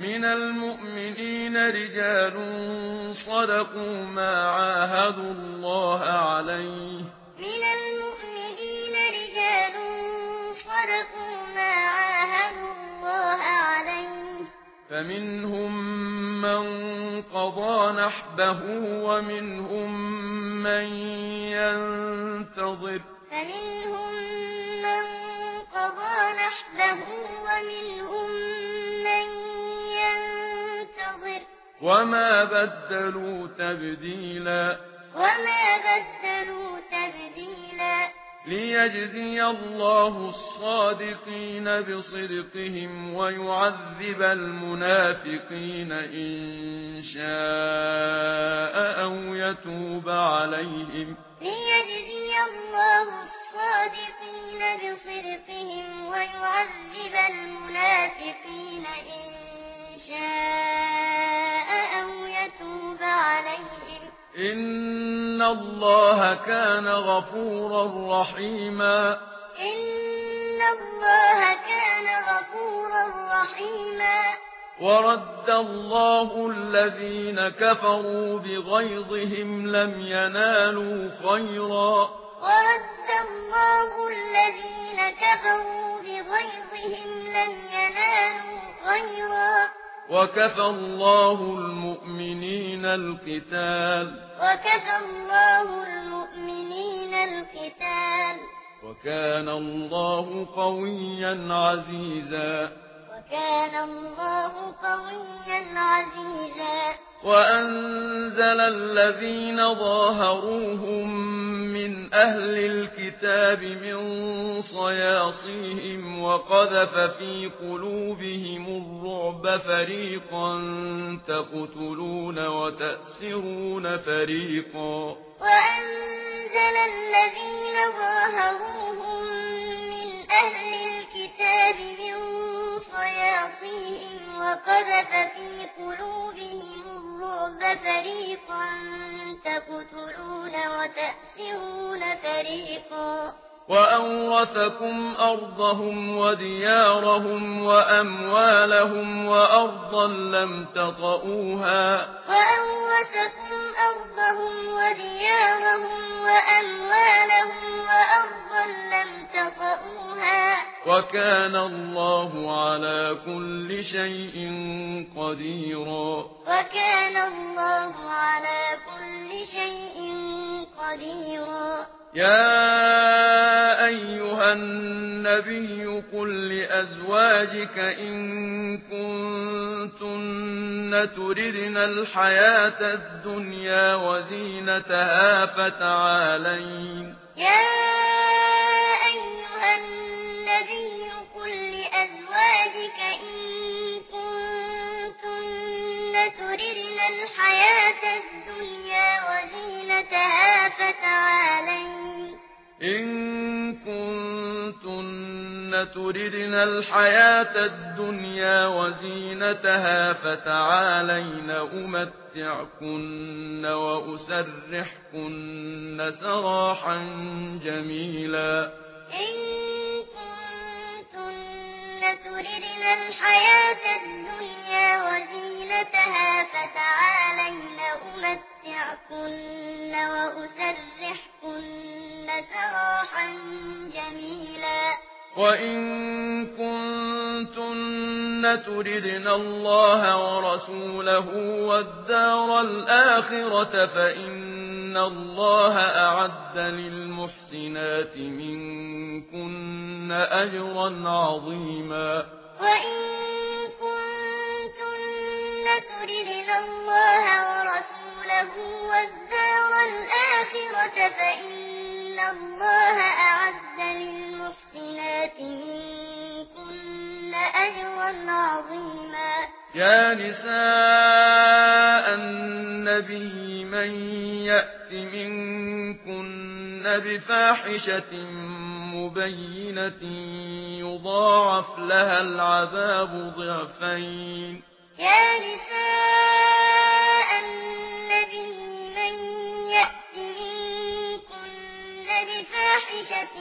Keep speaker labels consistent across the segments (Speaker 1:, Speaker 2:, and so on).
Speaker 1: من المؤمنين رجال صدقوا ما عاهدوا الله عليه
Speaker 2: من المؤمنين رجال صدقوا ما عاهدوا الله عليه
Speaker 1: فمنهم من قضى نحبه ومنهم من ينتظر
Speaker 2: فمنهم من قضى نحبه ومنهم من ينتظر
Speaker 1: وما بدلوا تبديلا ليجزي الله الصادقين بصدقهم ويعذب المنافقين إن شاء أو يتوب عليهم
Speaker 2: ليجزي الله الصادقين بصدقهم ويعذب المنافقين إن شاء أو يتوب عليهم
Speaker 1: إن الله كان غفورا رحيما
Speaker 2: إن الله كان غفورا رحيما
Speaker 1: ورد الله الذين كفروا بغيظهم لم ينالوا خيرا
Speaker 2: ورد الله الذين كفروا بغيظهم لم ينالوا خيرا
Speaker 1: وكفى الله المؤمنين القتال وكان الله قويا عزيزا وأنزل الذين ظاهروهم من أهل الكتاب من صياصيهم وقذف في قلوبهم الرعب فريقا تقتلون وتأسرون فريقا
Speaker 2: وأنزل الذين ظاهروهم من أهل الكتاب من صياصيهم وقذف في قلوبهم الرعب فريقا تقتلون وتأسرون فريقا
Speaker 1: وأورثكم أرضهم وديارهم وأموالهم وأرضا لم تطئوها وكان الله على كل شيء قديرا يا أيها النبي قل لأزواجك إن كنتن تردن الحياة الدنيا وزينتها فتعالين إن كنتن تردن الحياة الدنيا وزينتها فتعالين أمتعكن وأسرحكن سراحا جميلا
Speaker 2: إن كنتن تردن الحياة الدنيا وزينتها فتعالين أمتعكن وأسرحكن سراحا جميلا
Speaker 1: وإن كنتن تردن الله ورسوله والدار الآخرة فإن الله أعد للمحسنات منكن أجرا عظيما
Speaker 2: وإن كنتن تردن الله ورسوله والدار الآخرة فإن الله أعد للمحسنات منكن أجرا عظيما
Speaker 1: يا نساء النبي من يأت منكن بفاحشة مبينة يضاعف لها العذاب ضعفين
Speaker 2: يا نساء النبي من يأت منكن بفاحشة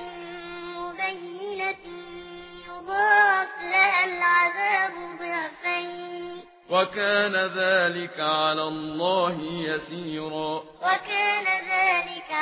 Speaker 2: مبينة يضاعف لها العذاب ضعفين
Speaker 1: وكان ذلك على الله يسيرا.
Speaker 2: وكان ذلك